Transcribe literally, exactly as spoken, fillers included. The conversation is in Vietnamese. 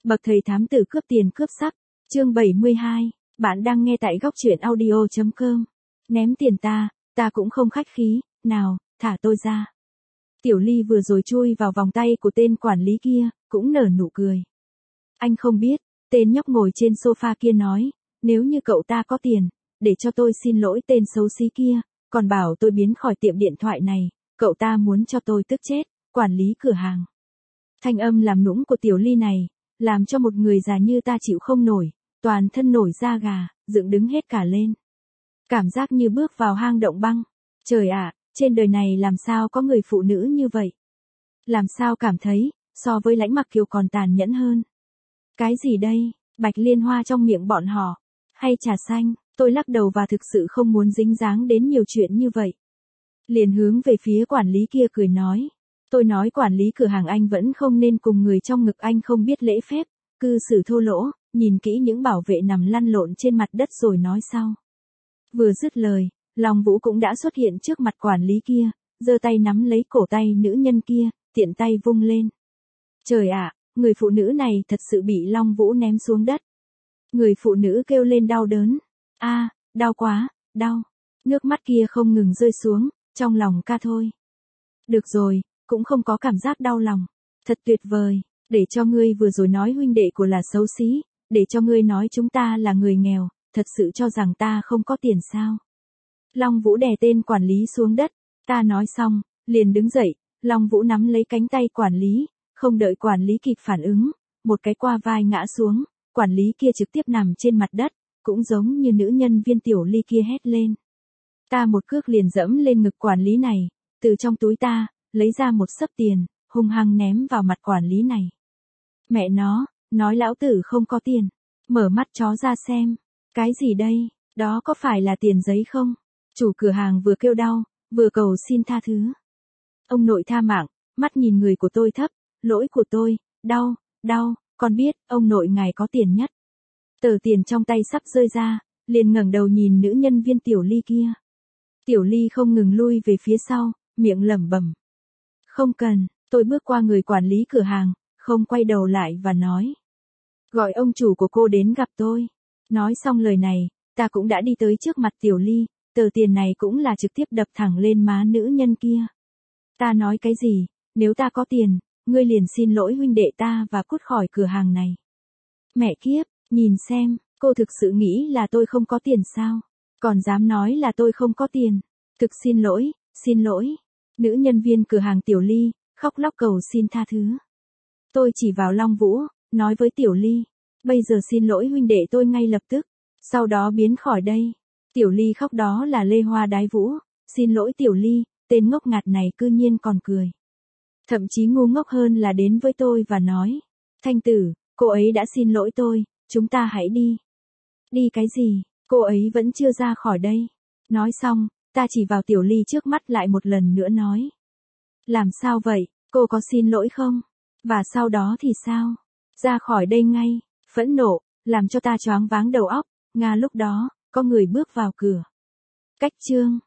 Bậc thầy thám tử cướp tiền cướp sắc, chương bảy mươi hai, bạn đang nghe tại góc truyện audio chấm com. Ném tiền ta, ta cũng không khách khí, nào, thả tôi ra. Tiểu Ly vừa rồi chui vào vòng tay của tên quản lý kia, cũng nở nụ cười. Anh không biết, tên nhóc ngồi trên sofa kia nói, nếu như cậu ta có tiền, để cho tôi xin lỗi tên xấu xí kia, còn bảo tôi biến khỏi tiệm điện thoại này, cậu ta muốn cho tôi tức chết, quản lý cửa hàng. Thanh âm làm nũng của Tiểu Ly này, làm cho một người già như ta chịu không nổi, toàn thân nổi da gà, dựng đứng hết cả lên. Cảm giác như bước vào hang động băng. Trời ạ, trên đời này làm sao có người phụ nữ như vậy? Làm sao cảm thấy, so với Lãnh Mặc Kiều còn tàn nhẫn hơn? Cái gì đây, bạch liên hoa trong miệng bọn họ? Hay trà xanh? Tôi lắc đầu và thực sự không muốn dính dáng đến nhiều chuyện như vậy. Liền hướng về phía quản lý kia cười nói. Tôi nói quản lý cửa hàng anh vẫn không nên cùng người trong ngực anh không biết lễ phép, cư xử thô lỗ, nhìn kỹ những bảo vệ nằm lăn lộn trên mặt đất rồi nói sau. Vừa dứt lời, Long Vũ cũng đã xuất hiện trước mặt quản lý kia, giơ tay nắm lấy cổ tay nữ nhân kia, tiện tay vung lên. Trời ạ, người phụ nữ này thật sự bị Long Vũ ném xuống đất. Người phụ nữ kêu lên đau đớn. A, đau quá, đau. Nước mắt kia không ngừng rơi xuống, trong lòng ca thôi. Được rồi, cũng không có cảm giác đau lòng. Thật tuyệt vời, để cho ngươi vừa rồi nói huynh đệ của là xấu xí, để cho ngươi nói chúng ta là người nghèo, thật sự cho rằng ta không có tiền sao. Long Vũ đè tên quản lý xuống đất, ta nói xong, liền đứng dậy, Long Vũ nắm lấy cánh tay quản lý, không đợi quản lý kịp phản ứng, một cái qua vai ngã xuống, quản lý kia trực tiếp nằm trên mặt đất, cũng giống như nữ nhân viên Tiểu Ly kia hét lên. Ta một cước liền dẫm lên ngực quản lý này, từ trong túi ta, lấy ra một xấp tiền, hung hăng ném vào mặt quản lý này. Mẹ nó, nói lão tử không có tiền, mở mắt chó ra xem, cái gì đây, đó có phải là tiền giấy không? Chủ cửa hàng vừa kêu đau, vừa cầu xin tha thứ. Ông nội tha mạng, mắt nhìn người của tôi thấp, lỗi của tôi, đau, đau, con biết, ông nội ngài có tiền nhất. Tờ tiền trong tay sắp rơi ra, liền ngẩng đầu nhìn nữ nhân viên Tiểu Ly kia. Tiểu Ly không ngừng lui về phía sau, miệng lẩm bẩm. Không cần, tôi bước qua người quản lý cửa hàng, không quay đầu lại và nói. Gọi ông chủ của cô đến gặp tôi. Nói xong lời này, ta cũng đã đi tới trước mặt Tiểu Ly, tờ tiền này cũng là trực tiếp đập thẳng lên má nữ nhân kia. Ta nói cái gì, nếu ta có tiền, ngươi liền xin lỗi huynh đệ ta và cút khỏi cửa hàng này. Mẹ kiếp, nhìn xem, cô thực sự nghĩ là tôi không có tiền sao? Còn dám nói là tôi không có tiền. Thực xin lỗi, xin lỗi. Nữ nhân viên cửa hàng Tiểu Ly, khóc lóc cầu xin tha thứ. Tôi chỉ vào Long Vũ, nói với Tiểu Ly, bây giờ xin lỗi huynh đệ tôi ngay lập tức, sau đó biến khỏi đây. Tiểu Ly khóc đó là lê hoa đái vũ, xin lỗi Tiểu Ly, tên ngốc ngạt này cư nhiên còn cười. Thậm chí ngu ngốc hơn là đến với tôi và nói, Thanh tử, cô ấy đã xin lỗi tôi, chúng ta hãy đi. Đi cái gì, cô ấy vẫn chưa ra khỏi đây. Nói xong, ta chỉ vào Tiểu Ly trước mắt lại một lần nữa nói. Làm sao vậy, cô có xin lỗi không? Và sau đó thì sao? Ra khỏi đây ngay, phẫn nộ, làm cho ta choáng váng đầu óc, nga lúc đó, có người bước vào cửa. Cách chương.